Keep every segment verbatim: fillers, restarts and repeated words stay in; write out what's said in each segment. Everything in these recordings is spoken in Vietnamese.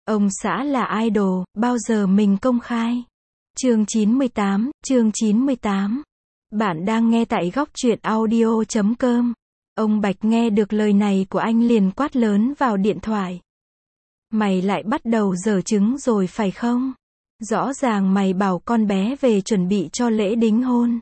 Ông xã là idol, bao giờ mình công khai? Chương chín mươi tám, chương chín mươi tám. Bạn đang nghe tại góc truyện audio chấm com. Ông Bạch nghe được lời này của anh liền quát lớn vào điện thoại. Mày lại bắt đầu giở trứng rồi phải không? Rõ ràng mày bảo con bé về chuẩn bị cho lễ đính hôn.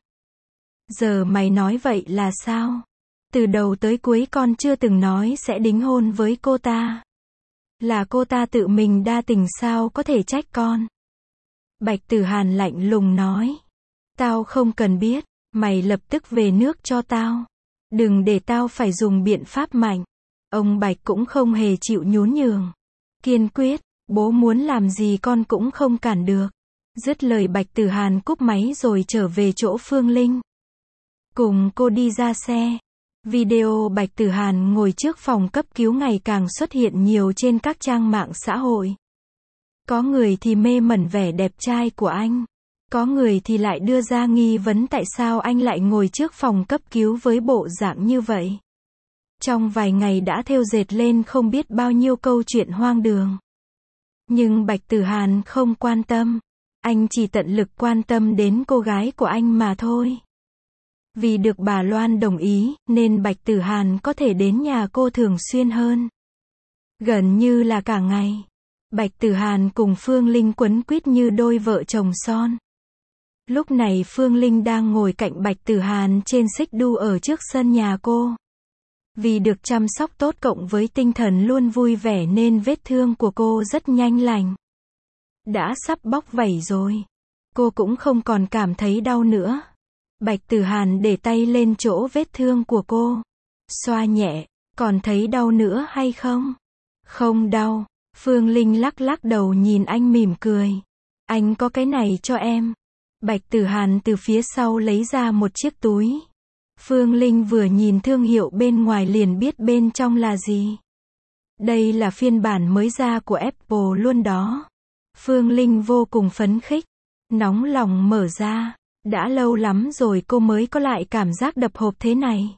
Giờ mày nói vậy là sao? Từ đầu tới cuối con chưa từng nói sẽ đính hôn với cô ta. Là cô ta tự mình đa tình sao có thể trách con? Bạch Tử Hàn lạnh lùng nói. Tao không cần biết, mày lập tức về nước cho tao. Đừng để tao phải dùng biện pháp mạnh. Ông Bạch cũng không hề chịu nhún nhường. Kiên quyết, bố muốn làm gì con cũng không cản được. Dứt lời Bạch Tử Hàn cúp máy rồi trở về chỗ Phương Linh. Cùng cô đi ra xe. Video Bạch Tử Hàn ngồi trước phòng cấp cứu ngày càng xuất hiện nhiều trên các trang mạng xã hội. Có người thì mê mẩn vẻ đẹp trai của anh. Có người thì lại đưa ra nghi vấn tại sao anh lại ngồi trước phòng cấp cứu với bộ dạng như vậy. Trong vài ngày đã thêu dệt lên không biết bao nhiêu câu chuyện hoang đường. Nhưng Bạch Tử Hàn không quan tâm. Anh chỉ tận lực quan tâm đến cô gái của anh mà thôi. Vì được bà Loan đồng ý, nên Bạch Tử Hàn có thể đến nhà cô thường xuyên hơn. Gần như là cả ngày. Bạch Tử Hàn cùng Phương Linh quấn quýt như đôi vợ chồng son. Lúc này Phương Linh đang ngồi cạnh Bạch Tử Hàn trên xích đu ở trước sân nhà cô. Vì được chăm sóc tốt cộng với tinh thần luôn vui vẻ nên vết thương của cô rất nhanh lành. Đã sắp bóc vảy rồi. Cô cũng không còn cảm thấy đau nữa. Bạch Tử Hàn để tay lên chỗ vết thương của cô. Xoa nhẹ, còn thấy đau nữa hay không? Không đau. Phương Linh lắc lắc đầu nhìn anh mỉm cười. Anh có cái này cho em. Bạch Tử Hàn từ phía sau lấy ra một chiếc túi. Phương Linh vừa nhìn thương hiệu bên ngoài liền biết bên trong là gì. Đây là phiên bản mới ra của Apple luôn đó. Phương Linh vô cùng phấn khích. Nóng lòng mở ra. Đã lâu lắm rồi cô mới có lại cảm giác đập hộp thế này.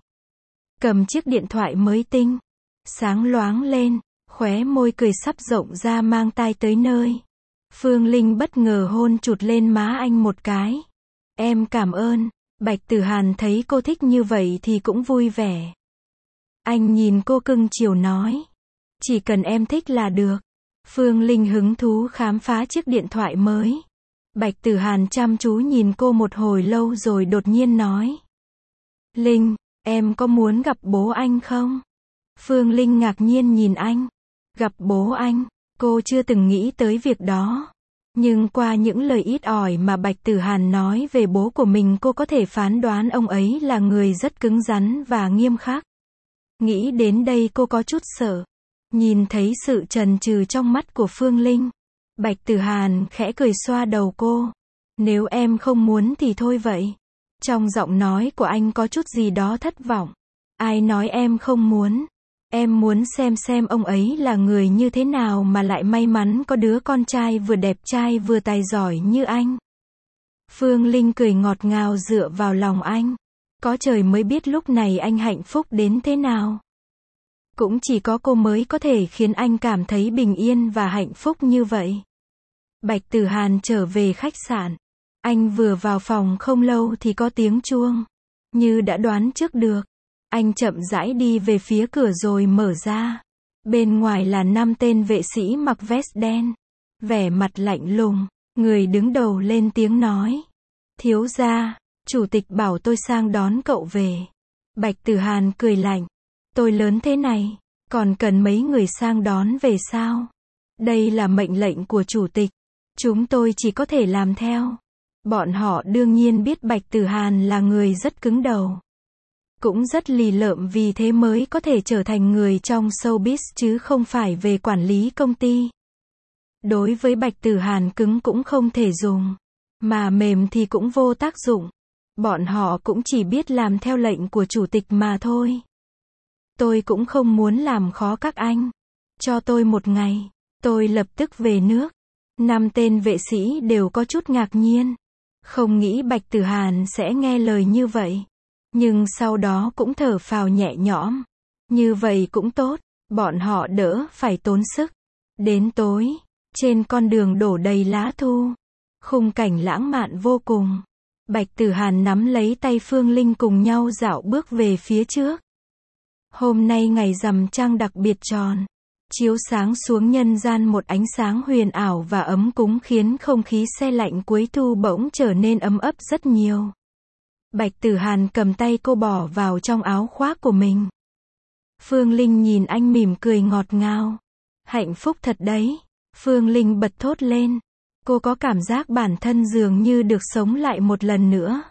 Cầm chiếc điện thoại mới tinh. Sáng loáng lên. Khóe môi cười sắp rộng ra mang tai tới nơi. Phương Linh bất ngờ hôn chụt lên má anh một cái. Em cảm ơn. Bạch Tử Hàn thấy cô thích như vậy thì cũng vui vẻ. Anh nhìn cô cưng chiều nói. Chỉ cần em thích là được. Phương Linh hứng thú khám phá chiếc điện thoại mới. Bạch Tử Hàn chăm chú nhìn cô một hồi lâu rồi đột nhiên nói. Linh, em có muốn gặp bố anh không? Phương Linh ngạc nhiên nhìn anh. Gặp bố anh, cô chưa từng nghĩ tới việc đó. Nhưng qua những lời ít ỏi mà Bạch Tử Hàn nói về bố của mình cô có thể phán đoán ông ấy là người rất cứng rắn và nghiêm khắc. Nghĩ đến đây cô có chút sợ. Nhìn thấy sự chần chừ trong mắt của Phương Linh. Bạch Tử Hàn khẽ cười xoa đầu cô. Nếu em không muốn thì thôi vậy. Trong giọng nói của anh có chút gì đó thất vọng. Ai nói em không muốn? Em muốn xem xem ông ấy là người như thế nào mà lại may mắn có đứa con trai vừa đẹp trai vừa tài giỏi như anh. Phương Linh cười ngọt ngào dựa vào lòng anh. Có trời mới biết lúc này anh hạnh phúc đến thế nào. Cũng chỉ có cô mới có thể khiến anh cảm thấy bình yên và hạnh phúc như vậy. Bạch Tử Hàn trở về khách sạn. Anh vừa vào phòng không lâu thì có tiếng chuông. Như đã đoán trước được. Anh chậm rãi đi về phía cửa rồi mở ra. Bên ngoài là năm tên vệ sĩ mặc vest đen. Vẻ mặt lạnh lùng. Người đứng đầu lên tiếng nói. Thiếu gia, chủ tịch bảo tôi sang đón cậu về. Bạch Tử Hàn cười lạnh. Tôi lớn thế này, còn cần mấy người sang đón về sao? Đây là mệnh lệnh của chủ tịch. Chúng tôi chỉ có thể làm theo. Bọn họ đương nhiên biết Bạch Tử Hàn là người rất cứng đầu. Cũng rất lì lợm vì thế mới có thể trở thành người trong showbiz chứ không phải về quản lý công ty. Đối với Bạch Tử Hàn cứng cũng không thể dùng. Mà mềm thì cũng vô tác dụng. Bọn họ cũng chỉ biết làm theo lệnh của chủ tịch mà thôi. Tôi cũng không muốn làm khó các anh. Cho tôi một ngày. Tôi lập tức về nước. Năm tên vệ sĩ đều có chút ngạc nhiên. Không nghĩ Bạch Tử Hàn sẽ nghe lời như vậy. Nhưng sau đó cũng thở phào nhẹ nhõm. Như vậy cũng tốt. Bọn họ đỡ phải tốn sức. Đến tối, Trên con đường đổ đầy lá thu. Khung cảnh lãng mạn vô cùng. Bạch Tử Hàn nắm lấy tay Phương Linh cùng nhau dạo bước về phía trước. Hôm nay ngày rằm trăng đặc biệt tròn. Chiếu sáng xuống nhân gian một ánh sáng huyền ảo và ấm cúng khiến không khí se lạnh cuối thu bỗng trở nên ấm ấp rất nhiều. Bạch Tử Hàn cầm tay cô bỏ vào trong áo khoác của mình. Phương Linh nhìn anh mỉm cười ngọt ngào. Hạnh phúc thật đấy. Phương Linh bật thốt lên. Cô có cảm giác bản thân dường như được sống lại một lần nữa.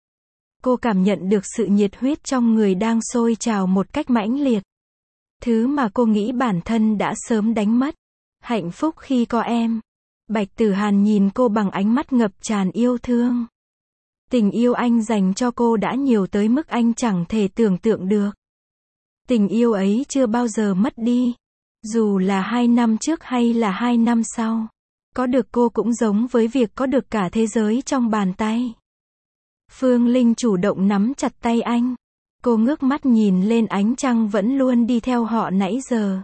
Cô cảm nhận được sự nhiệt huyết trong người đang sôi trào một cách mãnh liệt. Thứ mà cô nghĩ bản thân đã sớm đánh mất. Hạnh phúc khi có em. Bạch Tử Hàn nhìn cô bằng ánh mắt ngập tràn yêu thương. Tình yêu anh dành cho cô đã nhiều tới mức anh chẳng thể tưởng tượng được. Tình yêu ấy chưa bao giờ mất đi. Dù là hai năm trước hay là hai năm sau. Có được cô cũng giống với việc có được cả thế giới trong bàn tay. Phương Linh chủ động nắm chặt tay anh. Cô ngước mắt nhìn lên ánh trăng vẫn luôn đi theo họ nãy giờ.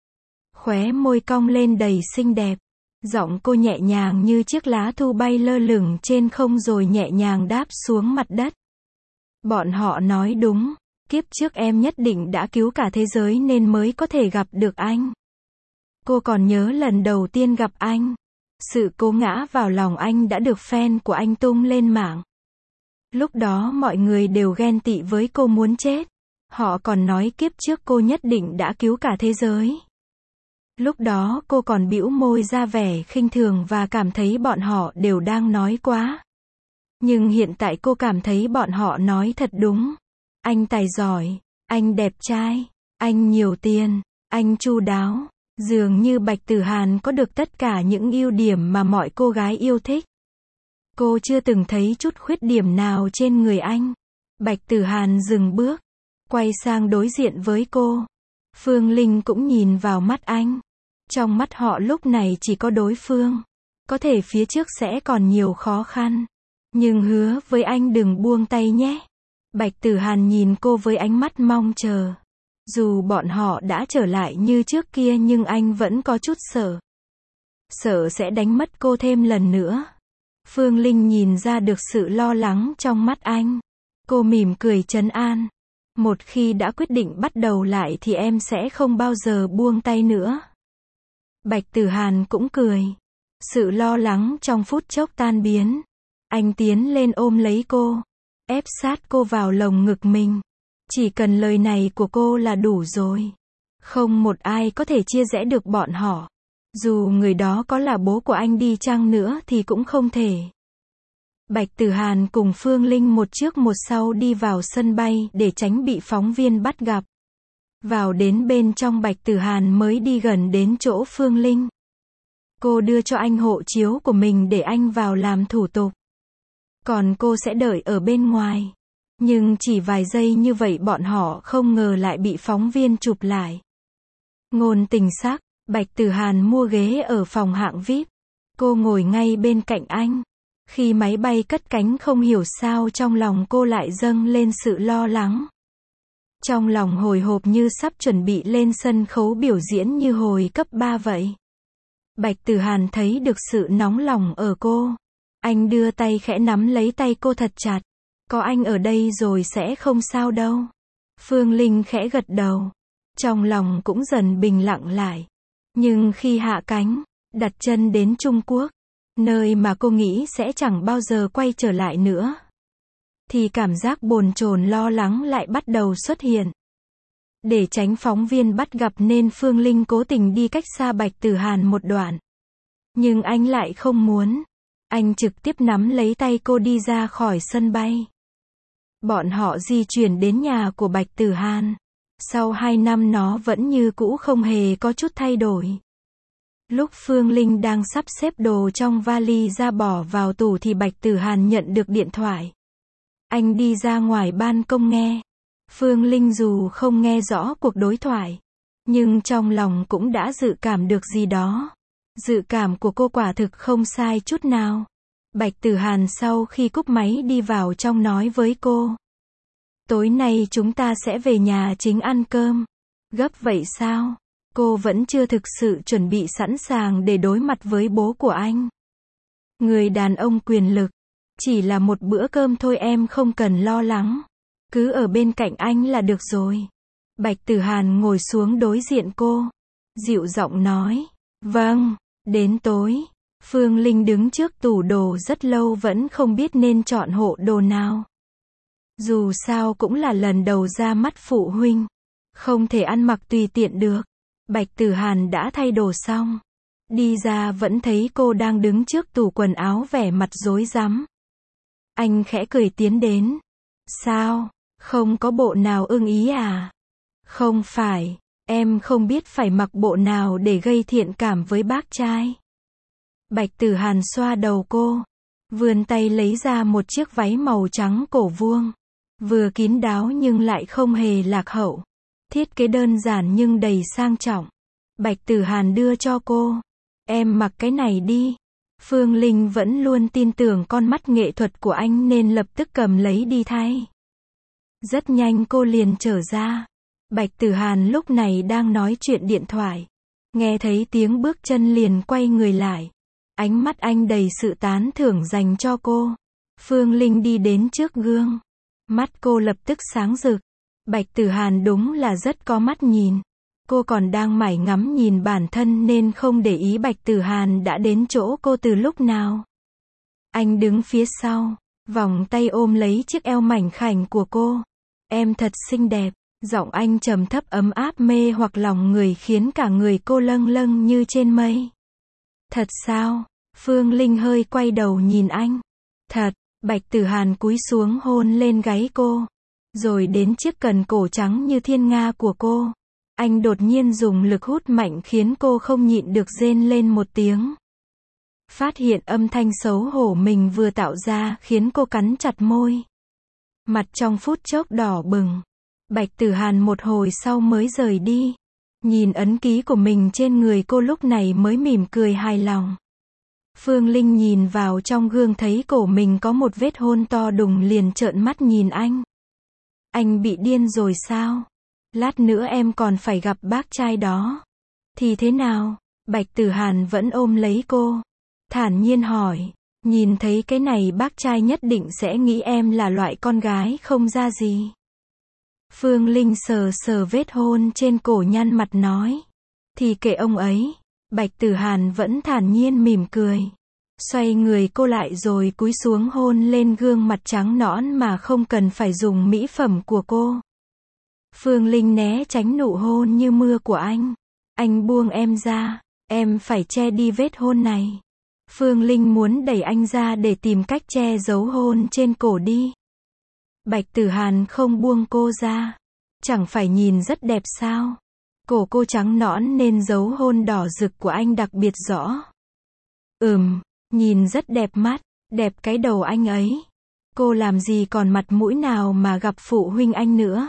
Khóe môi cong lên đầy xinh đẹp. Giọng cô nhẹ nhàng như chiếc lá thu bay lơ lửng trên không rồi nhẹ nhàng đáp xuống mặt đất. Bọn họ nói đúng. Kiếp trước em nhất định đã cứu cả thế giới nên mới có thể gặp được anh. Cô còn nhớ lần đầu tiên gặp anh. Sự cố ngã vào lòng anh đã được fan của anh tung lên mạng. Lúc đó mọi người đều ghen tị với cô muốn chết. Họ còn nói kiếp trước cô nhất định đã cứu cả thế giới. Lúc đó cô còn bĩu môi ra vẻ khinh thường và cảm thấy bọn họ đều đang nói quá. Nhưng hiện tại cô cảm thấy bọn họ nói thật đúng. Anh tài giỏi, anh đẹp trai, anh nhiều tiền, anh chu đáo. Dường như Bạch Tử Hàn có được tất cả những ưu điểm mà mọi cô gái yêu thích. Cô chưa từng thấy chút khuyết điểm nào trên người anh. Bạch Tử Hàn dừng bước, quay sang đối diện với cô. Phương Linh cũng nhìn vào mắt anh. Trong mắt họ lúc này chỉ có đối phương. Có thể phía trước sẽ còn nhiều khó khăn. Nhưng hứa với anh đừng buông tay nhé. Bạch Tử Hàn nhìn cô với ánh mắt mong chờ. Dù bọn họ đã trở lại như trước kia nhưng anh vẫn có chút sợ. Sợ sẽ đánh mất cô thêm lần nữa. Phương Linh nhìn ra được sự lo lắng trong mắt anh. Cô mỉm cười trấn an. Một khi đã quyết định bắt đầu lại thì em sẽ không bao giờ buông tay nữa. Bạch Tử Hàn cũng cười. Sự lo lắng trong phút chốc tan biến. Anh tiến lên ôm lấy cô. Ép sát cô vào lồng ngực mình. Chỉ cần lời này của cô là đủ rồi. Không một ai có thể chia rẽ được bọn họ. Dù người đó có là bố của anh đi chăng nữa thì cũng không thể. Bạch Tử Hàn cùng Phương Linh một trước một sau đi vào sân bay để tránh bị phóng viên bắt gặp. Vào đến bên trong Bạch Tử Hàn mới đi gần đến chỗ Phương Linh. Cô đưa cho anh hộ chiếu của mình để anh vào làm thủ tục. Còn cô sẽ đợi ở bên ngoài. Nhưng chỉ vài giây như vậy bọn họ không ngờ lại bị phóng viên chụp lại. Ngôn tình sắc, Bạch Tử Hàn mua ghế ở phòng hạng vi ai pi. Cô ngồi ngay bên cạnh anh. Khi máy bay cất cánh không hiểu sao trong lòng cô lại dâng lên sự lo lắng. Trong lòng hồi hộp như sắp chuẩn bị lên sân khấu biểu diễn như hồi cấp ba vậy. Bạch Tử Hàn thấy được sự nóng lòng ở cô. Anh đưa tay khẽ nắm lấy tay cô thật chặt. Có anh ở đây rồi sẽ không sao đâu. Phương Linh khẽ gật đầu. Trong lòng cũng dần bình lặng lại. Nhưng khi hạ cánh, đặt chân đến Trung Quốc, nơi mà cô nghĩ sẽ chẳng bao giờ quay trở lại nữa, thì cảm giác bồn chồn lo lắng lại bắt đầu xuất hiện. Để tránh phóng viên bắt gặp nên Phương Linh cố tình đi cách xa Bạch Tử Hàn một đoạn. Nhưng anh lại không muốn. Anh trực tiếp nắm lấy tay cô đi ra khỏi sân bay. Bọn họ di chuyển đến nhà của Bạch Tử Hàn. Sau hai năm nó vẫn như cũ không hề có chút thay đổi. Lúc Phương Linh đang sắp xếp đồ trong vali ra bỏ vào tủ thì Bạch Tử Hàn nhận được điện thoại. Anh đi ra ngoài ban công nghe. Phương Linh dù không nghe rõ cuộc đối thoại, nhưng trong lòng cũng đã dự cảm được gì đó. Dự cảm của cô quả thực không sai chút nào. Bạch Tử Hàn sau khi cúp máy đi vào trong nói với cô. Tối nay chúng ta sẽ về nhà chính ăn cơm. Gấp vậy sao? Cô vẫn chưa thực sự chuẩn bị sẵn sàng để đối mặt với bố của anh. Người đàn ông quyền lực. Chỉ là một bữa cơm thôi, em không cần lo lắng. Cứ ở bên cạnh anh là được rồi. Bạch Tử Hàn ngồi xuống đối diện cô. Dịu giọng nói. Vâng. Đến tối, Phương Linh đứng trước tủ đồ rất lâu vẫn không biết nên chọn hộ đồ nào. Dù sao cũng là lần đầu ra mắt phụ huynh. Không thể ăn mặc tùy tiện được. Bạch Tử Hàn đã thay đồ xong. Đi ra vẫn thấy cô đang đứng trước tủ quần áo vẻ mặt rối rắm. Anh khẽ cười tiến đến. Sao? Không có bộ nào ưng ý à? Không phải, em không biết phải mặc bộ nào để gây thiện cảm với bác trai. Bạch Tử Hàn xoa đầu cô. Vươn tay lấy ra một chiếc váy màu trắng cổ vuông. Vừa kín đáo nhưng lại không hề lạc hậu. Thiết kế đơn giản nhưng đầy sang trọng. Bạch Tử Hàn đưa cho cô. Em mặc cái này đi. Phương Linh vẫn luôn tin tưởng con mắt nghệ thuật của anh nên lập tức cầm lấy đi thay. Rất nhanh cô liền trở ra. Bạch Tử Hàn lúc này đang nói chuyện điện thoại. Nghe thấy tiếng bước chân liền quay người lại. Ánh mắt anh đầy sự tán thưởng dành cho cô. Phương Linh đi đến trước gương. Mắt cô lập tức sáng rực. Bạch Tử Hàn đúng là rất có mắt nhìn. Cô còn đang mải ngắm nhìn bản thân nên không để ý Bạch Tử Hàn đã đến chỗ cô từ lúc nào. Anh đứng phía sau, vòng tay ôm lấy chiếc eo mảnh khảnh của cô. Em thật xinh đẹp. Giọng anh trầm thấp ấm áp mê hoặc lòng người khiến cả người cô lâng lâng như trên mây. Thật sao? Phương Linh hơi quay đầu nhìn anh. Thật. Bạch Tử Hàn cúi xuống hôn lên gáy cô. Rồi đến chiếc cần cổ trắng như thiên nga của cô. Anh đột nhiên dùng lực hút mạnh khiến cô không nhịn được rên lên một tiếng. Phát hiện âm thanh xấu hổ mình vừa tạo ra khiến cô cắn chặt môi. Mặt trong phút chốc đỏ bừng. Bạch Tử Hàn một hồi sau mới rời đi. Nhìn ấn ký của mình trên người cô lúc này mới mỉm cười hài lòng. Phương Linh nhìn vào trong gương thấy cổ mình có một vết hôn to đùng liền trợn mắt nhìn anh. Anh bị điên rồi sao? Lát nữa em còn phải gặp bác trai đó. Thì thế nào? Bạch Tử Hàn vẫn ôm lấy cô. Thản nhiên hỏi. Nhìn thấy cái này bác trai nhất định sẽ nghĩ em là loại con gái không ra gì. Phương Linh sờ sờ vết hôn trên cổ nhăn mặt nói. Thì kệ ông ấy. Bạch Tử Hàn vẫn thản nhiên mỉm cười. Xoay người cô lại rồi cúi xuống hôn lên gương mặt trắng nõn mà không cần phải dùng mỹ phẩm của cô. Phương Linh né tránh nụ hôn như mưa của anh. Anh buông em ra. Em phải che đi vết hôn này. Phương Linh muốn đẩy anh ra để tìm cách che giấu hôn trên cổ đi. Bạch Tử Hàn không buông cô ra. Chẳng phải nhìn rất đẹp sao? Cổ cô trắng nõn nên dấu hôn đỏ rực của anh đặc biệt rõ. Ừm, nhìn rất đẹp mắt, đẹp cái đầu anh ấy. Cô làm gì còn mặt mũi nào mà gặp phụ huynh anh nữa.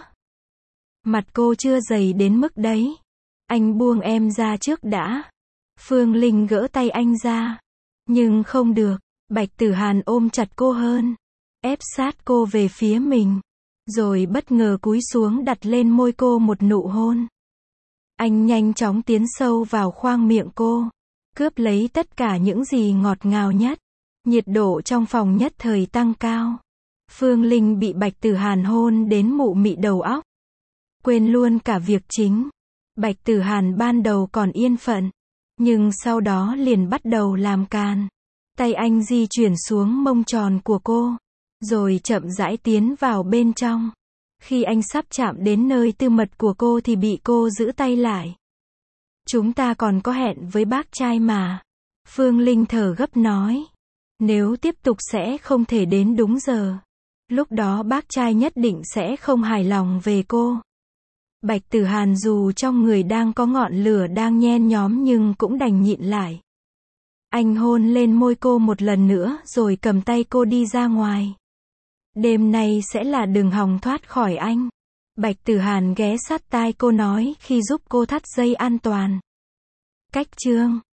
Mặt cô chưa dày đến mức đấy. Anh buông em ra trước đã. Phương Linh gỡ tay anh ra. Nhưng không được, Bạch Tử Hàn ôm chặt cô hơn. Ép sát cô về phía mình. Rồi bất ngờ cúi xuống đặt lên môi cô một nụ hôn. Anh nhanh chóng tiến sâu vào khoang miệng cô. Cướp lấy tất cả những gì ngọt ngào nhất. Nhiệt độ trong phòng nhất thời tăng cao. Phương Linh bị Bạch Tử Hàn hôn đến mụ mị đầu óc. Quên luôn cả việc chính. Bạch Tử Hàn ban đầu còn yên phận. Nhưng sau đó liền bắt đầu làm càn. Tay anh di chuyển xuống mông tròn của cô. Rồi chậm rãi tiến vào bên trong. Khi anh sắp chạm đến nơi tư mật của cô thì bị cô giữ tay lại. Chúng ta còn có hẹn với bác trai mà. Phương Linh thở gấp nói. Nếu tiếp tục sẽ không thể đến đúng giờ. Lúc đó bác trai nhất định sẽ không hài lòng về cô. Bạch Tử Hàn dù trong người đang có ngọn lửa đang nhen nhóm nhưng cũng đành nhịn lại. Anh hôn lên môi cô một lần nữa rồi cầm tay cô đi ra ngoài. Đêm nay sẽ là đừng hòng thoát khỏi anh. Bạch Tử Hàn ghé sát tai cô nói khi giúp cô thắt dây an toàn. Cách chương